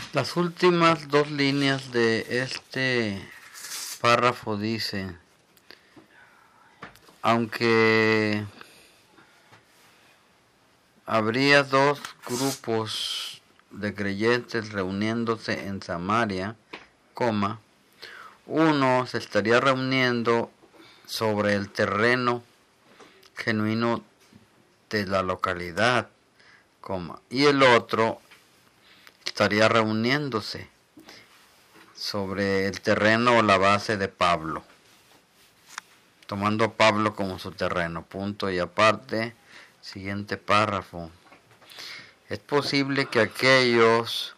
Las últimas dos líneas de este párrafo dice: aunque habría dos grupos de creyentes reuniéndose en Samaria, uno se estaría reuniendo sobre el terreno genuino de la localidad, y el otro estaría reuniéndose sobre el terreno o la base de Pablo, tomando a Pablo como su terreno. Punto y aparte, siguiente párrafo. Es posible que aquellos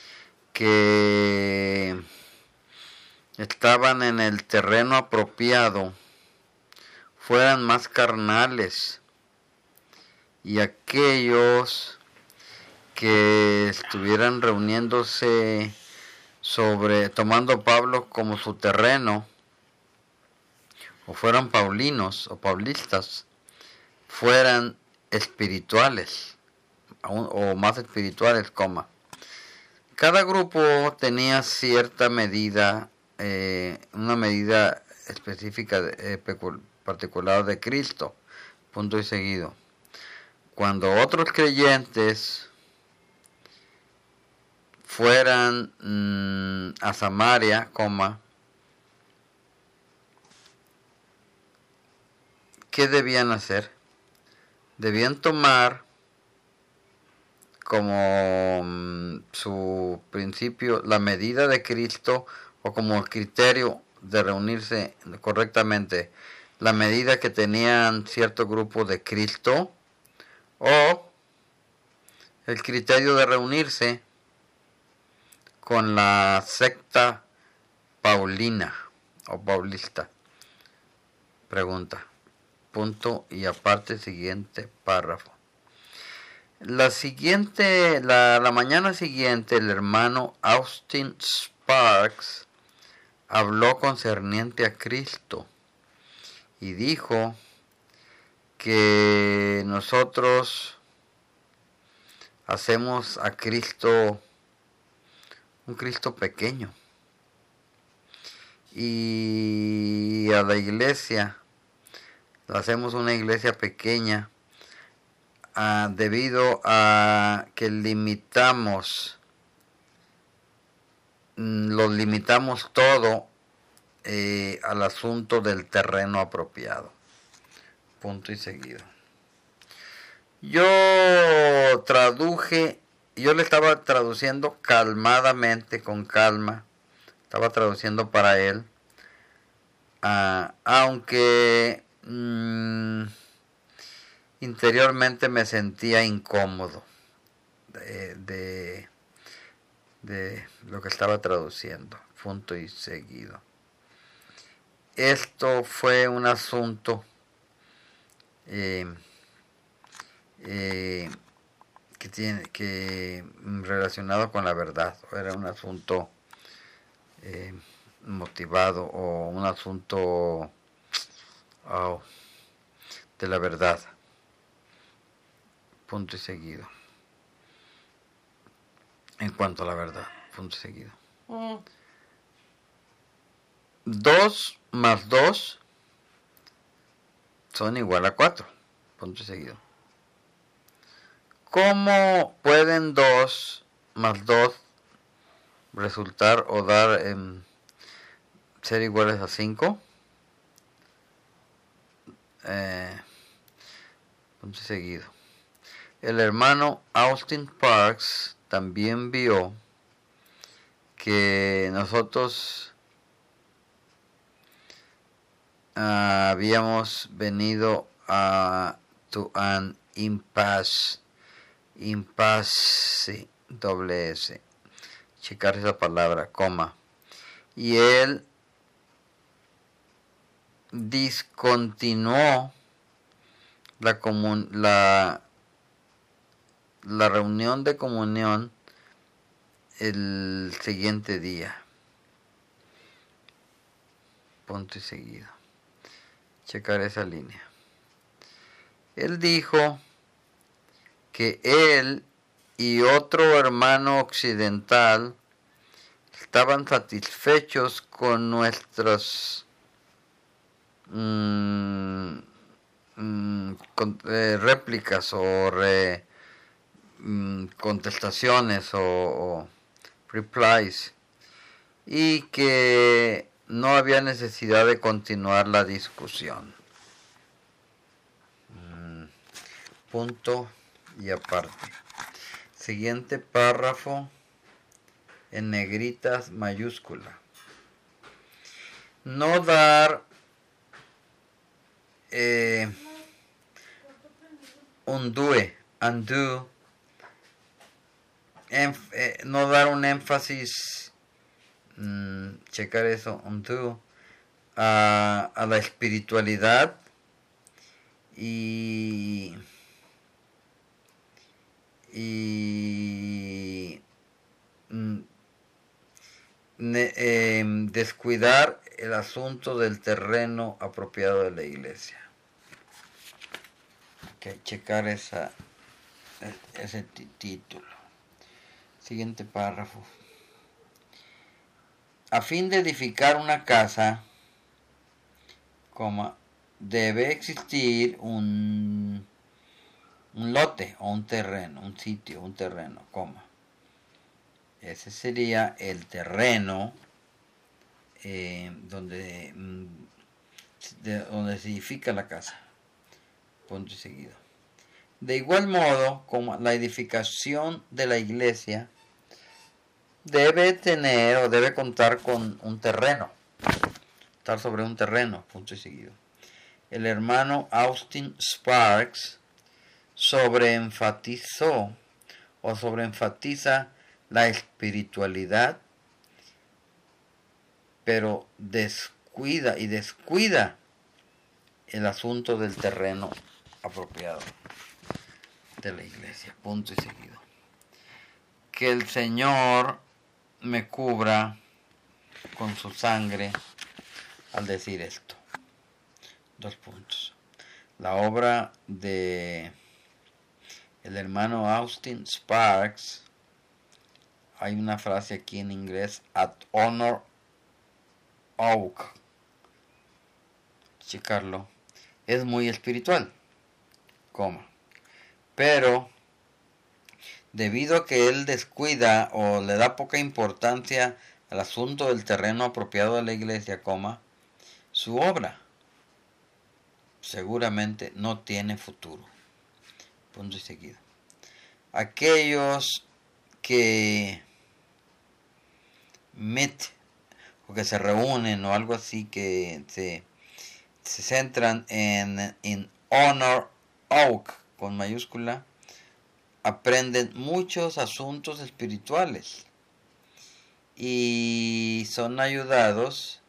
que estaban en el terreno apropiado fueran más carnales, y aquellos que estuvieran reuniéndose tomando a Pablo como su terreno, o fueran paulinos o paulistas, fueran espirituales o más espirituales, Cada grupo tenía cierta medida, una medida específica, particular de Cristo, punto y seguido. Cuando otros creyentes fueran a Samaria, ¿qué debían hacer? Debían tomar como su principio la medida de Cristo, o como criterio de reunirse correctamente, la medida que tenían cierto grupo de Cristo, o el criterio de reunirse con la secta paulina o paulista. Pregunta. Punto y aparte, siguiente párrafo. La mañana siguiente, el hermano Austin Sparks habló concerniente a Cristo y dijo que nosotros hacemos a Cristo un Cristo pequeño, y a la iglesia la hacemos una iglesia pequeña, debido a que lo limitamos todo al asunto del terreno apropiado. Punto y seguido. Yo le estaba traduciendo calmadamente, con calma, estaba traduciendo para él, aunque interiormente me sentía incómodo de lo que estaba traduciendo. Punto y seguido. Esto fue un asunto que relacionado con la verdad. Era un asunto motivado, o un asunto de la verdad. Punto y seguido. En cuanto a la verdad, punto y seguido. 2 más 2 son igual a 4. Punto y seguido. ¿Cómo pueden 2 más 2 resultar o dar ser iguales a 5? Punto y seguido. El hermano Austin Parks también vio que nosotros habíamos venido to an impasse, doble S, checar esa palabra, y él discontinuó la reunión de comunión el siguiente día. Punto y seguido. Checar esa línea. Él dijo que él y otro hermano occidental estaban satisfechos con nuestras réplicas o contestaciones o replies, y que no había necesidad de continuar la discusión. Punto y aparte. Siguiente párrafo en negritas mayúscula. No dar undo, no dar un énfasis, checar eso, undo, a la espiritualidad y descuidar el asunto del terreno apropiado de la iglesia. Okay, checar ese título. Siguiente párrafo. A fin de edificar una casa, debe existir un lote o un terreno, un sitio, un terreno, ese sería el terreno donde se edifica la casa. Punto y seguido. De igual modo, como la edificación de la iglesia debe tener o debe contar con un terreno, estar sobre un terreno, punto y seguido. El hermano Austin Sparks sobreenfatizó o sobreenfatiza la espiritualidad, pero descuida el asunto del terreno apropiado de la iglesia, punto y seguido. Que el Señor me cubra con su sangre al decir esto. 2 puntos. La obra de el hermano Austin Sparks, hay una frase aquí en inglés, at Honor Oak, checarlo, es muy espiritual, pero debido a que él descuida o le da poca importancia al asunto del terreno apropiado de la iglesia, su obra seguramente no tiene futuro. Punto y seguido. Aquellos que o que se reúnen o algo así, que se centran en Honor Oak con mayúscula, aprenden muchos asuntos espirituales y son ayudados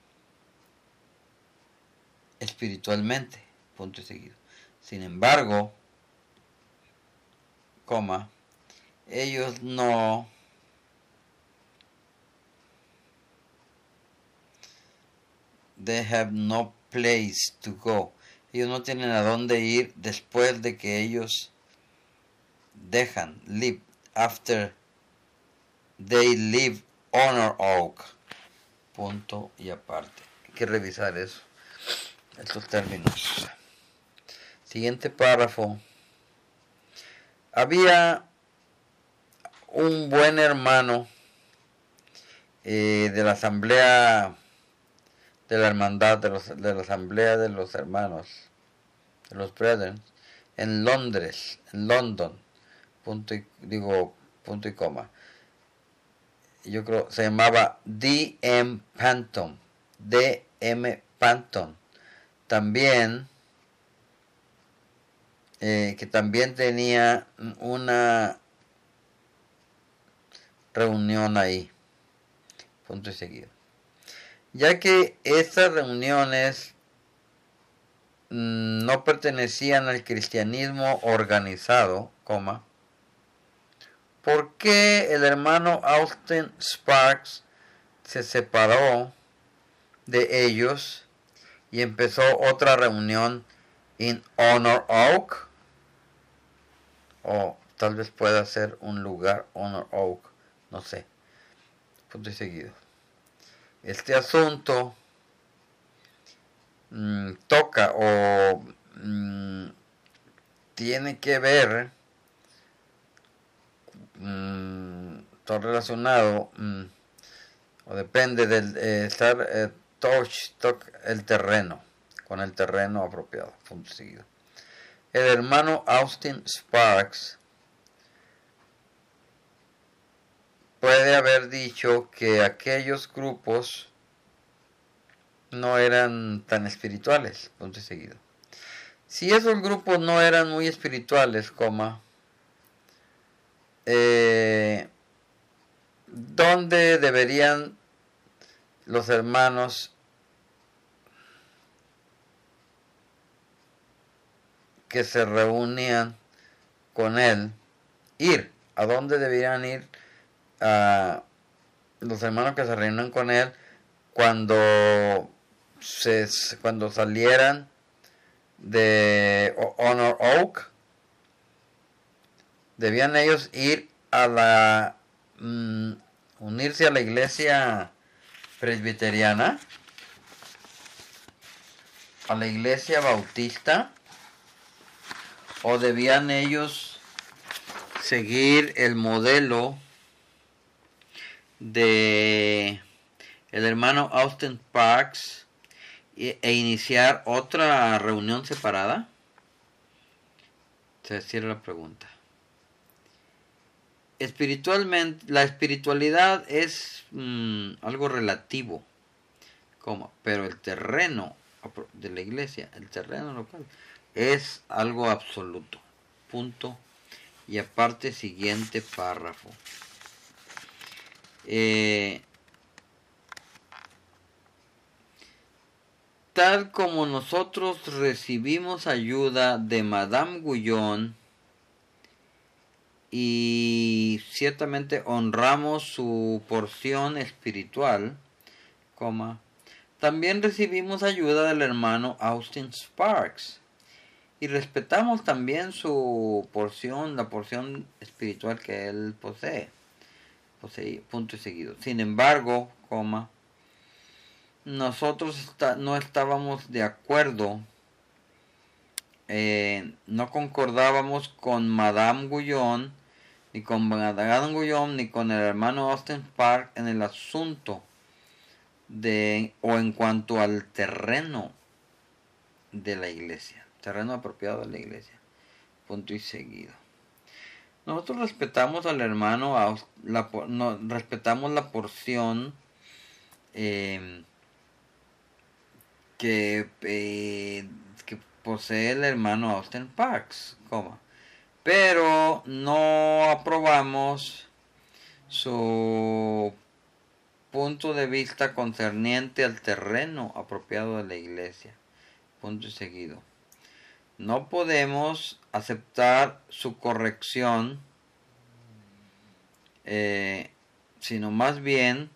espiritualmente, punto y seguido. Sin embargo, ellos they have no place to go. Ellos no tienen a dónde ir después de que ellos leave after they leave Honor Oak. Punto y aparte. Hay que revisar eso, estos términos. Siguiente párrafo. Había un buen hermano de la asamblea de la hermandad, de la asamblea de los hermanos, de los brethren, en London, punto y coma. Yo creo se llamaba D.M. Panton. También, que también tenía una reunión ahí, punto y seguido. Ya que estas reuniones no pertenecían al cristianismo organizado, ¿por qué el hermano Austin Sparks se separó de ellos y empezó otra reunión en Honor Oak? tal vez pueda ser un lugar Honor Oak, no sé. Punto y seguido. Este asunto toca o tiene que ver, todo relacionado, o depende del estar el terreno, con el terreno apropiado. Punto y seguido. El hermano Austin Sparks puede haber dicho que aquellos grupos no eran tan espirituales, punto y seguido. Si esos grupos no eran muy espirituales, ¿dónde deberían los hermanos que se reunían con él ir? ¿A dónde deberían ir los hermanos que se reunían con él cuando salieran de Honor Oak? Debían ellos ir a unirse a la iglesia presbiteriana, a la iglesia bautista, o debían ellos seguir el modelo de el hermano Austin Sparks e iniciar otra reunión separada. Se cierra la pregunta. Espiritualmente, la espiritualidad es algo relativo, pero el terreno de la iglesia, el terreno local, es algo absoluto. Punto. Y aparte, siguiente párrafo. Tal como nosotros recibimos ayuda de Madame Guyon y ciertamente honramos su porción espiritual, también recibimos ayuda del hermano Austin Sparks y respetamos también su porción, la porción espiritual que él posee, punto y seguido. Sin embargo, nosotros no estábamos de acuerdo, no concordábamos con Madame Guyon, ni con Madame Guyon, ni con el hermano Austin Sparks en el asunto o en cuanto al terreno de la iglesia, terreno apropiado de la iglesia, punto y seguido. Nosotros respetamos al hermano, respetamos la porción que posee el hermano Austin Sparks, pero no aprobamos su punto de vista concerniente al terreno apropiado de la iglesia, punto y seguido. No podemos aceptar su corrección, sino más bien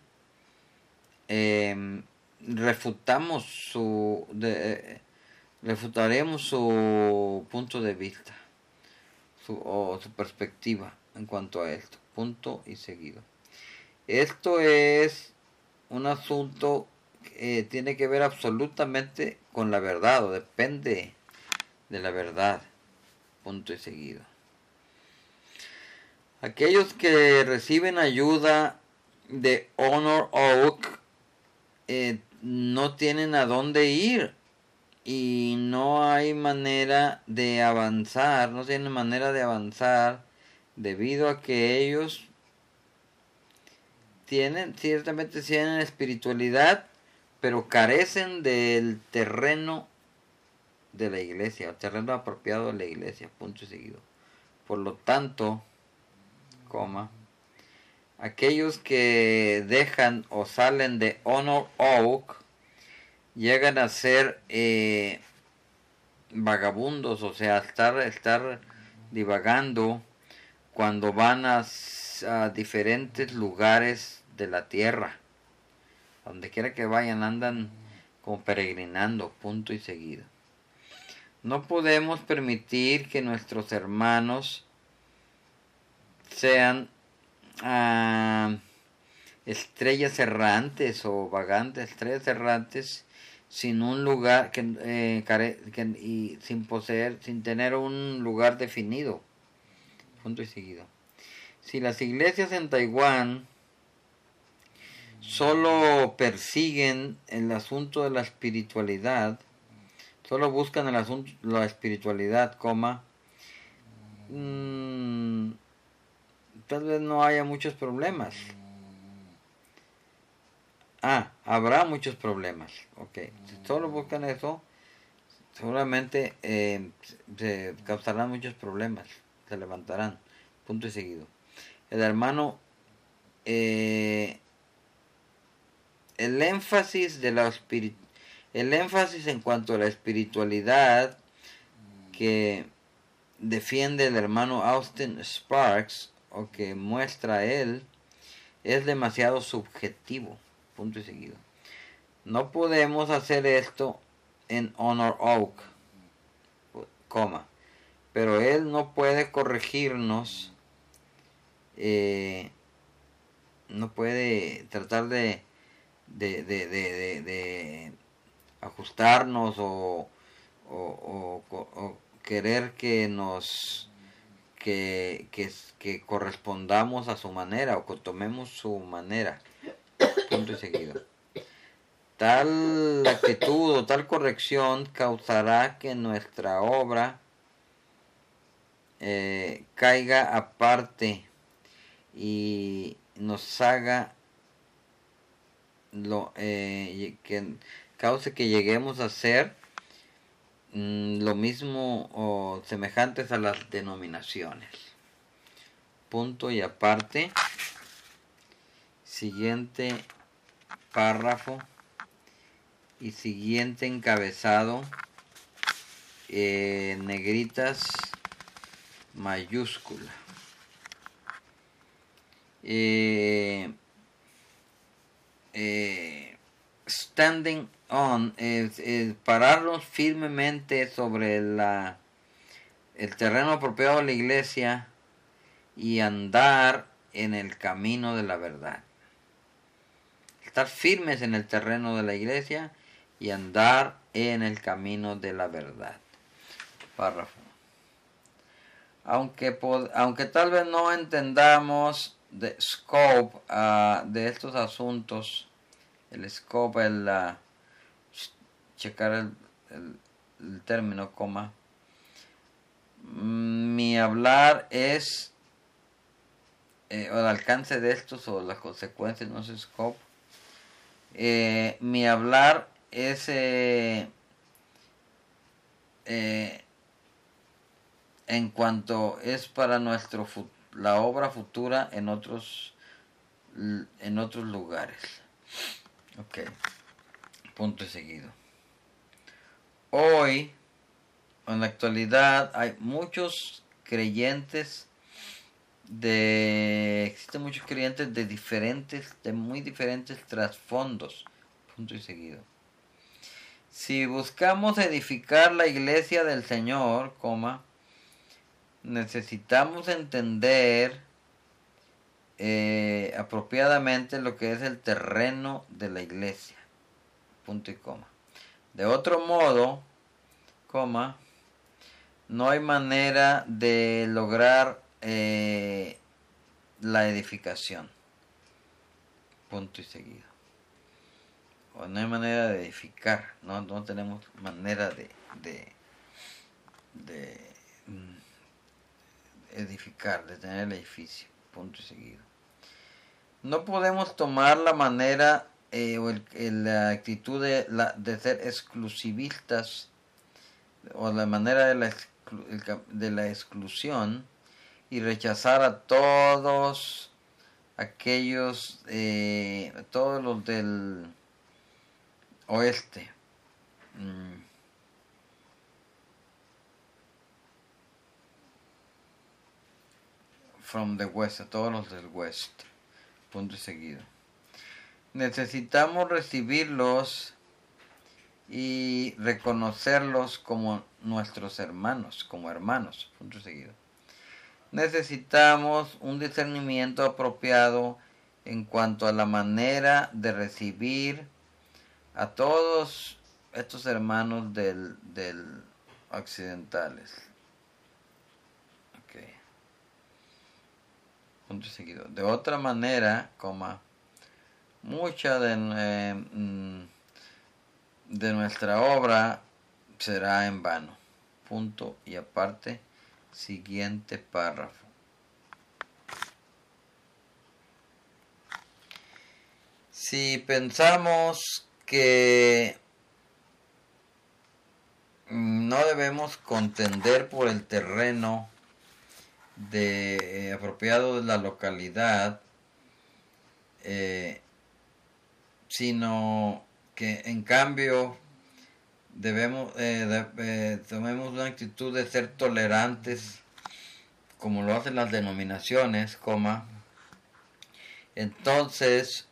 refutaremos su punto de vista o su perspectiva en cuanto a esto, punto y seguido. Esto es un asunto que tiene que ver absolutamente con la verdad, o depende de la verdad, punto y seguido. Aquellos que reciben ayuda de Honor Oak no tienen a dónde ir y no hay manera de avanzar, no tienen manera de avanzar debido a que ellos ciertamente tienen espiritualidad, pero carecen del terreno de la iglesia, el terreno apropiado de la iglesia, punto y seguido. Por lo tanto, aquellos que dejan o salen de Honor Oak llegan a ser vagabundos, o sea, estar divagando cuando van a diferentes lugares de la tierra. Donde quiera que vayan, andan como peregrinando, punto y seguido. No podemos permitir que nuestros hermanos sean estrellas errantes o vagantes, estrellas errantes sin un lugar y sin tener un lugar definido. Punto y seguido. Si las iglesias en Taiwán solo persiguen el asunto de la espiritualidad, solo buscan el asunto de la espiritualidad, tal vez no haya muchos problemas. Habrá muchos problemas. Ok, si solo buscan eso, seguramente se causarán muchos problemas. Se levantarán. Punto y seguido. El hermano, el énfasis en cuanto a la espiritualidad que defiende el hermano Austin Sparks, o que muestra él, es demasiado subjetivo. Punto y seguido. No podemos hacer esto en Honor Oak, pero él no puede corregirnos, no puede tratar de ajustarnos o querer que nos que correspondamos a su manera o que tomemos su manera. Punto y seguido. Tal actitud o tal corrección causará que nuestra obra caiga aparte y nos haga que cause que lleguemos a ser lo mismo o semejantes a las denominaciones. Punto y aparte. Siguiente párrafo y siguiente encabezado, negritas, mayúscula. Standing on, pararnos firmemente sobre el terreno apropiado de la iglesia y andar en el camino de la verdad. Estar firmes en el terreno de la iglesia y andar en el camino de la verdad. Párrafo. Aunque tal vez no entendamos the scope de estos asuntos, el scope, checar el término, mi hablar es, o el alcance de estos o las consecuencias, no sé, scope. Mi hablar es en cuanto es para la obra futura en otros lugares. Ok, punto y seguido. Hoy, en la actualidad, hay muchos creyentes existen muchos creyentes de muy diferentes trasfondos. Punto y seguido. Si buscamos edificar la iglesia del Señor, necesitamos entender apropiadamente lo que es el terreno de la iglesia. Punto y coma. De otro modo, no hay manera de lograr la edificación. Punto y seguido. O no hay manera de edificar. No tenemos manera de edificar, de tener el edificio. Punto y seguido. No podemos tomar la manera o la actitud de ser exclusivistas o la manera de la exclusión y rechazar a todos aquellos, todos los del oeste. From the west, a todos los del west. Punto y seguido. Necesitamos recibirlos y reconocerlos como nuestros hermanos, punto y seguido. necesitamos un discernimiento apropiado en cuanto a la manera de recibir a todos estos hermanos del occidentales. Okay. Punto seguido. De otra manera, mucha de nuestra obra será en vano. Punto y aparte, siguiente párrafo. Si pensamos que no debemos contender por el terreno apropiado de la localidad, sino que en cambio tomemos una actitud de ser tolerantes, como lo hacen las denominaciones, entonces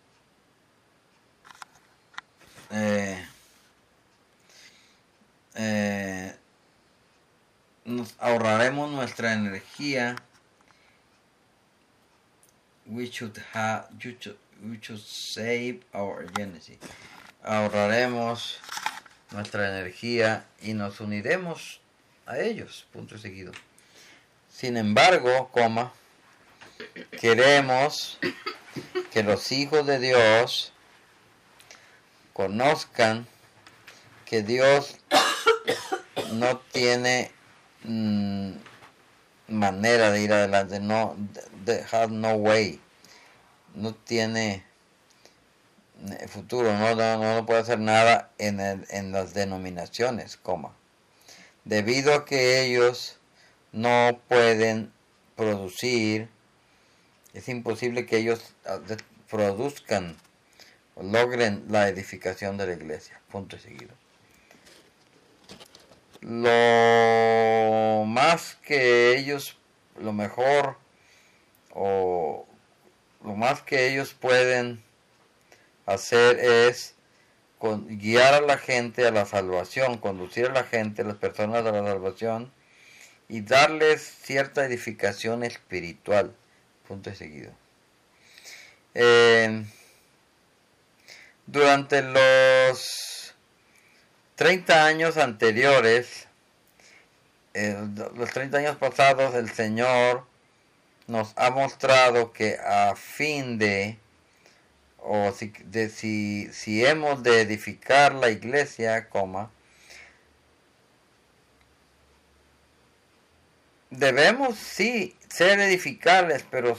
nos ahorraremos nuestra energía. We should save our energy. Ahorraremos nuestra energía y nos uniremos a ellos. Punto seguido. Sin embargo, queremos que los hijos de Dios conozcan que Dios no tiene manera de ir adelante, has no way, no tiene futuro, no puede hacer nada en las denominaciones, debido a que ellos no pueden producir, es imposible que ellos produzcan o logren la edificación de la iglesia. Punto y seguido. Lo más que ellos, lo mejor o lo más que ellos pueden hacer es guiar a la gente a la salvación, conducir a la gente, a las personas a la salvación y darles cierta edificación espiritual. Punto y seguido. Durante los 30 años anteriores, los 30 años pasados, el Señor nos ha mostrado que a fin si hemos de edificar la iglesia, debemos sí ser edificables, pero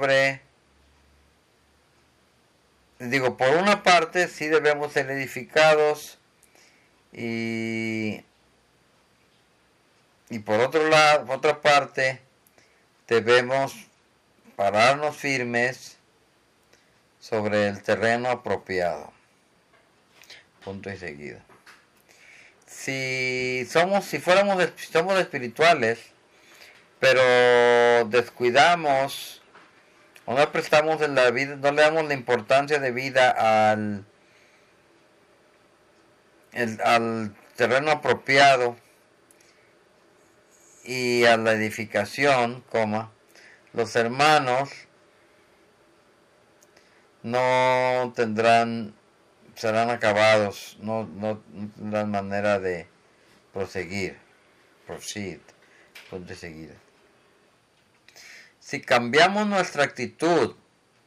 por una parte sí debemos ser edificados y por otra parte debemos pararnos firmes sobre el terreno apropiado. Punto y seguido. Si somos espirituales, pero descuidamos o no prestamos en la vida, no le damos la importancia de vida al terreno apropiado y a la edificación, los hermanos serán acabados, no tendrán manera de proceed, punto y seguido. Si cambiamos nuestra actitud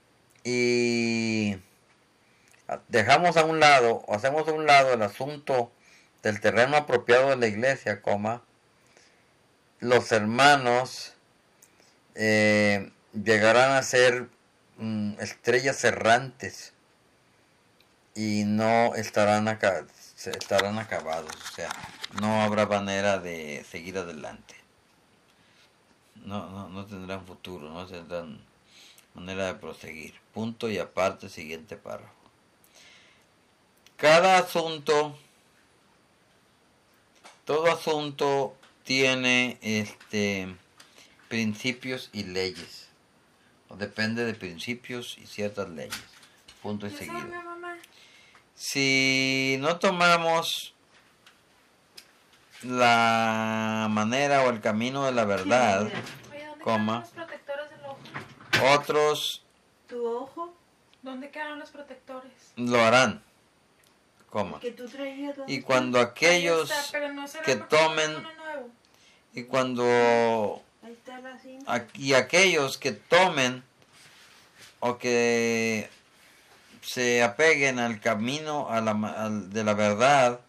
y hacemos a un lado el asunto del terreno apropiado de la iglesia, los hermanos llegarán a ser estrellas errantes y no estarán acabados, o sea, no habrá manera de seguir adelante. No tendrán futuro, no tendrán manera de proseguir. Punto y aparte, siguiente párrafo. Todo asunto tiene principios y leyes. Depende de principios y ciertas leyes. Punto y seguido. Si no tomamos la manera o el camino de la verdad, coma, los protectores del ojo? otros Tu ojo, ¿Dónde quedaron los protectores? lo harán, coma. que tú traías. ¿Dónde Y está? cuando aquellos Ahí está, pero no será que porque no tomen, uno nuevo. y cuando Ahí está la cinta. y aquellos que tomen o que se apeguen al camino de la verdad,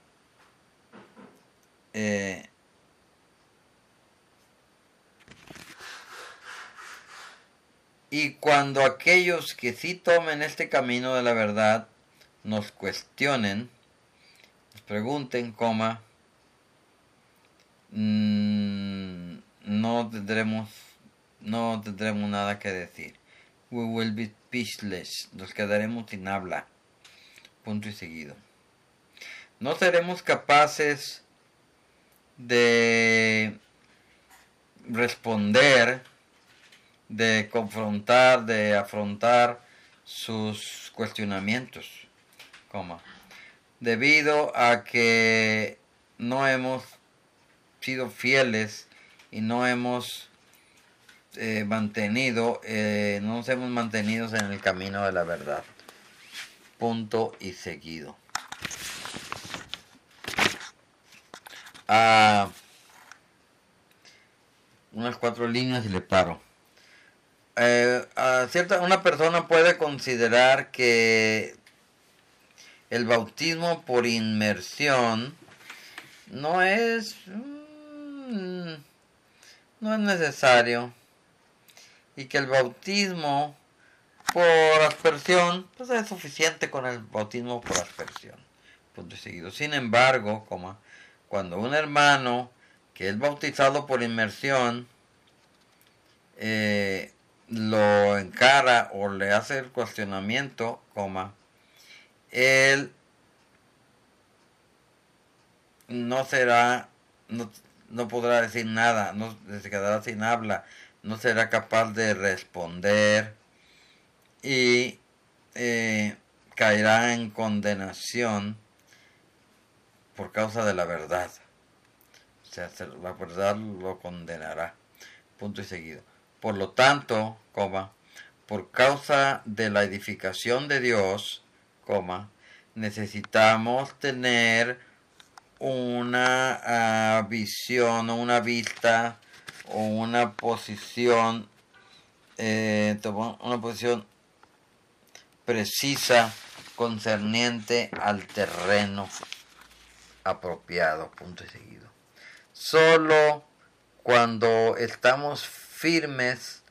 y cuando aquellos que sí tomen este camino de la verdad nos cuestionen, nos pregunten, coma, no tendremos nada que decir. We will be speechless. Nos quedaremos sin habla. Punto y seguido. No seremos capaces de responder, de confrontar, de afrontar sus cuestionamientos, coma, debido a que no hemos sido fieles y no hemos no nos hemos mantenido en el camino de la verdad. Punto y seguido. Unas 4 líneas y le paro. Una persona puede considerar que el bautismo por inmersión no es necesario, y que el bautismo por aspersión pues es suficiente con el bautismo por aspersión. Punto y seguido. Sin embargo, coma, cuando un hermano que es bautizado por inmersión lo encara o le hace el cuestionamiento, coma, él no podrá decir nada, se quedará sin habla, no será capaz de responder y caerá en condenación por causa de la verdad. O sea, la verdad lo condenará. Punto y seguido. Por lo tanto, coma, por causa de la edificación de Dios, coma, necesitamos tener una visión o una vista o una posición precisa concerniente al terreno apropiado. Punto y seguido. Solo cuando estamos firmes,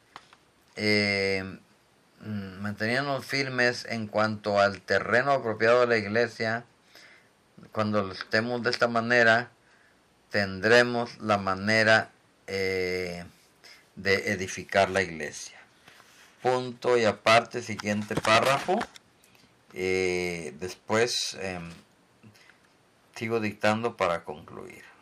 manteniéndonos firmes en cuanto al terreno apropiado de la iglesia, cuando lo estemos de esta manera, tendremos la manera de edificar la iglesia. Punto y aparte, siguiente párrafo. Después sigo dictando para concluir.